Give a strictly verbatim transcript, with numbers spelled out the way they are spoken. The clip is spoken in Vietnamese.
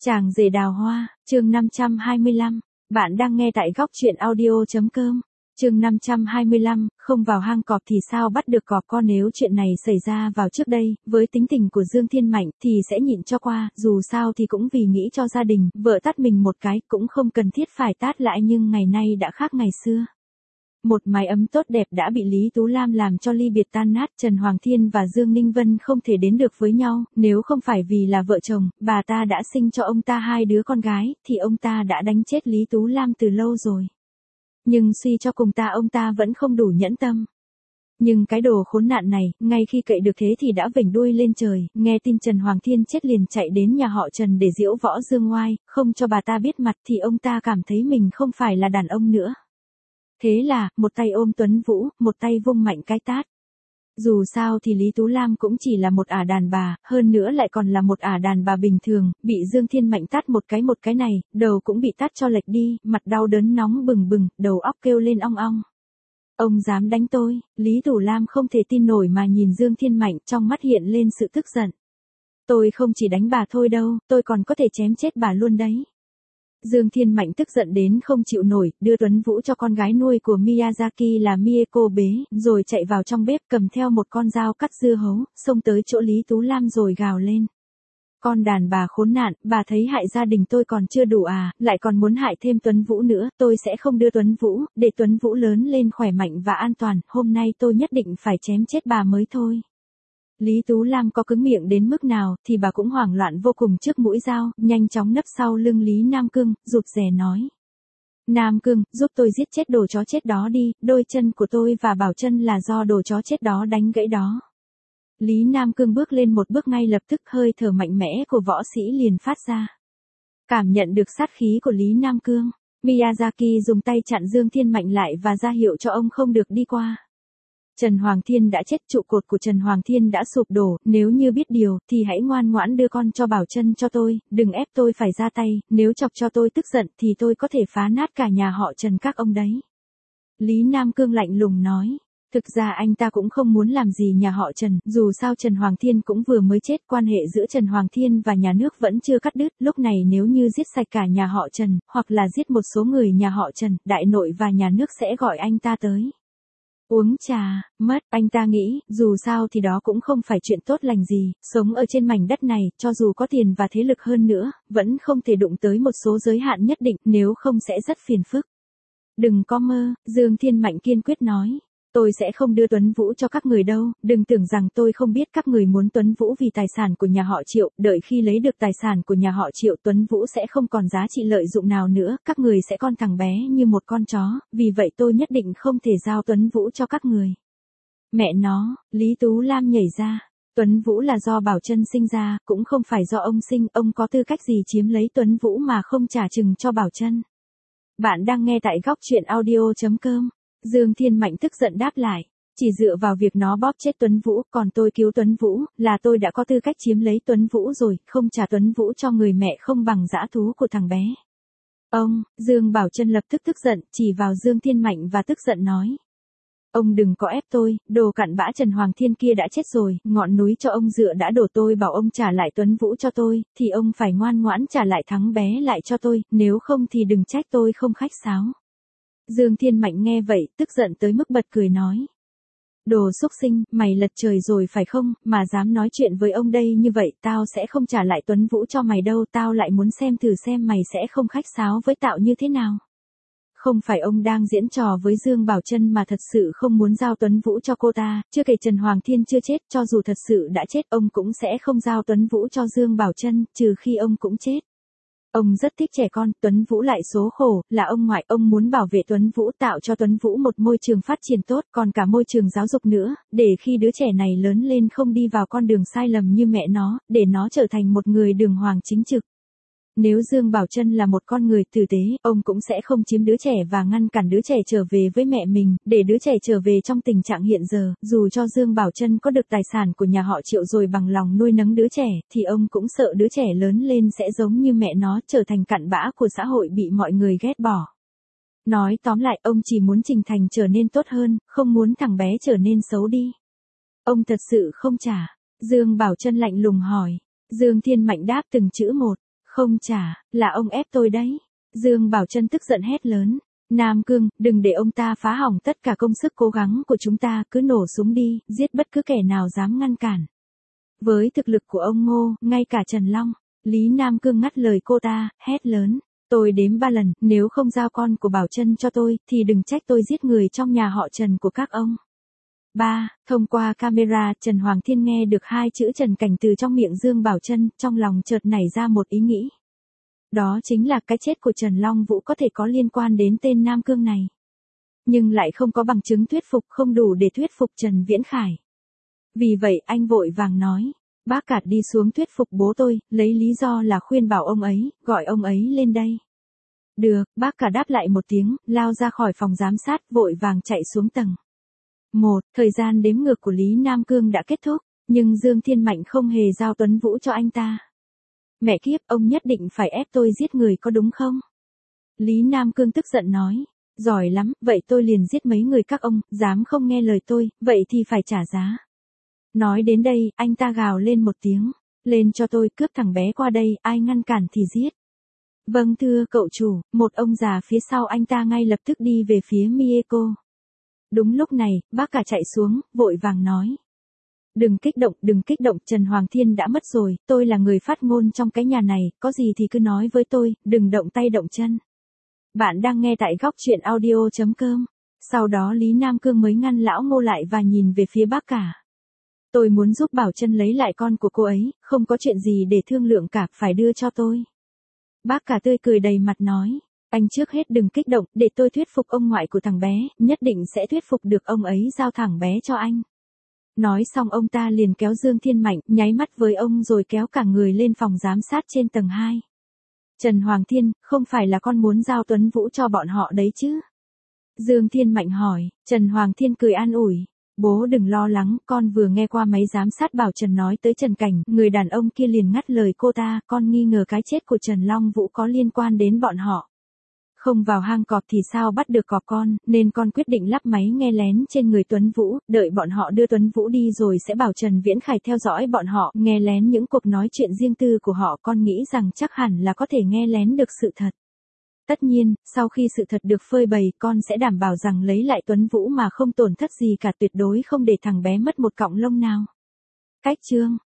Chàng rể đào hoa, chương năm trăm hai mươi lăm. Bạn đang nghe tại góc truyện audio.com. Chương năm trăm hai mươi lăm, không vào hang cọp thì sao bắt được cọp con. Nếu chuyện này xảy ra vào trước đây, với tính tình của Dương Thiên Mạnh thì sẽ nhịn cho qua, dù sao thì cũng vì nghĩ cho gia đình, vợ tát mình một cái cũng không cần thiết phải tát lại, nhưng ngày nay đã khác ngày xưa. Một mái ấm tốt đẹp đã bị Lý Tú Lam làm cho ly biệt tan nát. Trần Hoàng Thiên và Dương Ninh Vân không thể đến được với nhau, nếu không phải vì là vợ chồng, bà ta đã sinh cho ông ta hai đứa con gái, thì ông ta đã đánh chết Lý Tú Lam từ lâu rồi. Nhưng suy cho cùng ta ông ta vẫn không đủ nhẫn tâm. Nhưng cái đồ khốn nạn này, ngay khi cậy được thế thì đã vểnh đuôi lên trời, nghe tin Trần Hoàng Thiên chết liền chạy đến nhà họ Trần để giễu võ dương oai, không cho bà ta biết mặt thì ông ta cảm thấy mình không phải là đàn ông nữa. Thế là, một tay ôm Tuấn Vũ, một tay vung mạnh cái tát. Dù sao thì Lý Tú Lam cũng chỉ là một ả đàn bà, hơn nữa lại còn là một ả đàn bà bình thường, bị Dương Thiên Mạnh tát một cái một cái này, đầu cũng bị tát cho lệch đi, mặt đau đớn nóng bừng bừng, đầu óc kêu lên ong ong. Ông dám đánh tôi, Lý Tú Lam không thể tin nổi mà nhìn Dương Thiên Mạnh, trong mắt hiện lên sự tức giận. Tôi không chỉ đánh bà thôi đâu, tôi còn có thể chém chết bà luôn đấy. Dương Thiên Mạnh tức giận đến không chịu nổi, đưa Tuấn Vũ cho con gái nuôi của Miyazaki là Mieko bế, rồi chạy vào trong bếp cầm theo một con dao cắt dưa hấu, xông tới chỗ Lý Tú Lam rồi gào lên. Con đàn bà khốn nạn, bà thấy hại gia đình tôi còn chưa đủ à, lại còn muốn hại thêm Tuấn Vũ nữa, tôi sẽ không đưa Tuấn Vũ, để Tuấn Vũ lớn lên khỏe mạnh và an toàn, hôm nay tôi nhất định phải chém chết bà mới thôi. Lý Tú Lam có cứng miệng đến mức nào, thì bà cũng hoảng loạn vô cùng trước mũi dao, nhanh chóng nấp sau lưng Lý Nam Cương, rụt rè nói. Nam Cương, giúp tôi giết chết đồ chó chết đó đi, đôi chân của tôi và Bảo Chân là do đồ chó chết đó đánh gãy đó. Lý Nam Cương bước lên một bước, ngay lập tức hơi thở mạnh mẽ của võ sĩ liền phát ra. Cảm nhận được sát khí của Lý Nam Cương, Miyazaki dùng tay chặn Dương Thiên Mạnh lại và ra hiệu cho ông không được đi qua. Trần Hoàng Thiên đã chết, trụ cột của Trần Hoàng Thiên đã sụp đổ, nếu như biết điều, thì hãy ngoan ngoãn đưa con cho Bảo Chân cho tôi, đừng ép tôi phải ra tay, nếu chọc cho tôi tức giận thì tôi có thể phá nát cả nhà họ Trần các ông đấy. Lý Nam Cương lạnh lùng nói, thực ra anh ta cũng không muốn làm gì nhà họ Trần, dù sao Trần Hoàng Thiên cũng vừa mới chết, quan hệ giữa Trần Hoàng Thiên và nhà nước vẫn chưa cắt đứt, lúc này nếu như giết sạch cả nhà họ Trần, hoặc là giết một số người nhà họ Trần, đại nội và nhà nước sẽ gọi anh ta tới. Uống trà, mất, anh ta nghĩ, dù sao thì đó cũng không phải chuyện tốt lành gì, sống ở trên mảnh đất này, cho dù có tiền và thế lực hơn nữa, vẫn không thể đụng tới một số giới hạn nhất định, nếu không sẽ rất phiền phức. Đừng có mơ, Dương Thiên Mạnh kiên quyết nói. Tôi sẽ không đưa Tuấn Vũ cho các người đâu, đừng tưởng rằng tôi không biết các người muốn Tuấn Vũ vì tài sản của nhà họ Triệu, đợi khi lấy được tài sản của nhà họ Triệu Tuấn Vũ sẽ không còn giá trị lợi dụng nào nữa, các người sẽ con thằng bé như một con chó, vì vậy tôi nhất định không thể giao Tuấn Vũ cho các người. Mẹ nó, Lý Tú Lam nhảy ra, Tuấn Vũ là do Bảo Chân sinh ra, cũng không phải do ông sinh, ông có tư cách gì chiếm lấy Tuấn Vũ mà không trả chừng cho Bảo Chân. Bạn đang nghe tại góc truyện audio.com. Dương Thiên Mạnh tức giận đáp lại, chỉ dựa vào việc nó bóp chết Tuấn Vũ, còn tôi cứu Tuấn Vũ, là tôi đã có tư cách chiếm lấy Tuấn Vũ rồi, không trả Tuấn Vũ cho người mẹ không bằng dã thú của thằng bé. Ông, Dương Bảo Chân lập tức tức giận, chỉ vào Dương Thiên Mạnh và tức giận nói. Ông đừng có ép tôi, đồ cặn bã Trần Hoàng Thiên kia đã chết rồi, ngọn núi cho ông dựa đã đổ, tôi bảo ông trả lại Tuấn Vũ cho tôi, thì ông phải ngoan ngoãn trả lại thằng bé lại cho tôi, nếu không thì đừng trách tôi không khách sáo. Dương Thiên Mạnh nghe vậy, tức giận tới mức bật cười nói. Đồ xúc sinh, mày lật trời rồi phải không, mà dám nói chuyện với ông đây như vậy, tao sẽ không trả lại Tuấn Vũ cho mày đâu, tao lại muốn xem thử xem mày sẽ không khách sáo với Tạo như thế nào. Không phải ông đang diễn trò với Dương Bảo Chân mà thật sự không muốn giao Tuấn Vũ cho cô ta, chưa kể Trần Hoàng Thiên chưa chết, cho dù thật sự đã chết ông cũng sẽ không giao Tuấn Vũ cho Dương Bảo Chân, trừ khi ông cũng chết. Ông rất thích trẻ con, Tuấn Vũ lại số khổ, là ông ngoại, ông muốn bảo vệ Tuấn Vũ, tạo cho Tuấn Vũ một môi trường phát triển tốt, còn cả môi trường giáo dục nữa, để khi đứa trẻ này lớn lên không đi vào con đường sai lầm như mẹ nó, để nó trở thành một người đường hoàng chính trực. Nếu Dương Bảo Chân là một con người tử tế, ông cũng sẽ không chiếm đứa trẻ và ngăn cản đứa trẻ trở về với mẹ mình, để đứa trẻ trở về trong tình trạng hiện giờ, dù cho Dương Bảo Chân có được tài sản của nhà họ Triệu rồi bằng lòng nuôi nấng đứa trẻ, thì ông cũng sợ đứa trẻ lớn lên sẽ giống như mẹ nó, trở thành cặn bã của xã hội bị mọi người ghét bỏ. Nói tóm lại, ông chỉ muốn Trình Thành trở nên tốt hơn, không muốn thằng bé trở nên xấu đi. Ông thật sự không trả. Dương Bảo Chân lạnh lùng hỏi. Dương Thiên Mạnh đáp từng chữ một. Không trả, là ông ép tôi đấy. Dương Bảo Trân tức giận hét lớn. Nam Cương, đừng để ông ta phá hỏng tất cả công sức cố gắng của chúng ta, cứ nổ súng đi, giết bất cứ kẻ nào dám ngăn cản. Với thực lực của ông Ngô, ngay cả Trần Long, Lý Nam Cương ngắt lời cô ta, hét lớn. Tôi đếm ba lần, nếu không giao con của Bảo Trân cho tôi, thì đừng trách tôi giết người trong nhà họ Trần của các ông. ba. Thông qua camera, Trần Hoàng Thiên nghe được hai chữ Trần Cảnh từ trong miệng Dương Bảo Trân, trong lòng chợt nảy ra một ý nghĩ. Đó chính là cái chết của Trần Long Vũ có thể có liên quan đến tên Nam Cương này. Nhưng lại không có bằng chứng thuyết phục, không đủ để thuyết phục Trần Viễn Khải. Vì vậy anh vội vàng nói, bác cả đi xuống thuyết phục bố tôi, lấy lý do là khuyên bảo ông ấy, gọi ông ấy lên đây. Được, bác cả đáp lại một tiếng, lao ra khỏi phòng giám sát, vội vàng chạy xuống tầng một. Thời gian đếm ngược của Lý Nam Cương đã kết thúc, nhưng Dương Thiên Mạnh không hề giao Tuấn Vũ cho anh ta. Mẹ kiếp, ông nhất định phải ép tôi giết người có đúng không? Lý Nam Cương tức giận nói. Giỏi lắm, vậy tôi liền giết mấy người các ông, dám không nghe lời tôi, vậy thì phải trả giá. Nói đến đây, anh ta gào lên một tiếng. Lên cho tôi, cướp thằng bé qua đây, ai ngăn cản thì giết. Vâng thưa cậu chủ, một ông già phía sau anh ta ngay lập tức đi về phía Mieko. Đúng lúc này, bác cả chạy xuống, vội vàng nói. Đừng kích động, đừng kích động, Trần Hoàng Thiên đã mất rồi, tôi là người phát ngôn trong cái nhà này, có gì thì cứ nói với tôi, đừng động tay động chân. Bạn đang nghe tại góc truyện audio chấm com. Sau đó Lý Nam Cương mới ngăn lão Ngô lại và nhìn về phía bác cả. Tôi muốn giúp Bảo Trân lấy lại con của cô ấy, không có chuyện gì để thương lượng cả, phải đưa cho tôi. Bác cả tươi cười đầy mặt nói. Anh trước hết đừng kích động, để tôi thuyết phục ông ngoại của thằng bé, nhất định sẽ thuyết phục được ông ấy giao thằng bé cho anh. Nói xong ông ta liền kéo Dương Thiên Mạnh, nháy mắt với ông rồi kéo cả người lên phòng giám sát trên tầng hai. Trần Hoàng Thiên, không phải là con muốn giao Tuấn Vũ cho bọn họ đấy chứ? Dương Thiên Mạnh hỏi. Trần Hoàng Thiên cười an ủi. Bố đừng lo lắng, con vừa nghe qua máy giám sát bảo Trần nói tới Trần Cảnh, người đàn ông kia liền ngắt lời cô ta, con nghi ngờ cái chết của Trần Long Vũ có liên quan đến bọn họ. Không vào hang cọp thì sao bắt được cọp con, nên con quyết định lắp máy nghe lén trên người Tuấn Vũ, đợi bọn họ đưa Tuấn Vũ đi rồi sẽ bảo Trần Viễn Khải theo dõi bọn họ, nghe lén những cuộc nói chuyện riêng tư của họ, con nghĩ rằng chắc hẳn là có thể nghe lén được sự thật. Tất nhiên, sau khi sự thật được phơi bày, con sẽ đảm bảo rằng lấy lại Tuấn Vũ mà không tổn thất gì cả, tuyệt đối không để thằng bé mất một cọng lông nào. Cách chương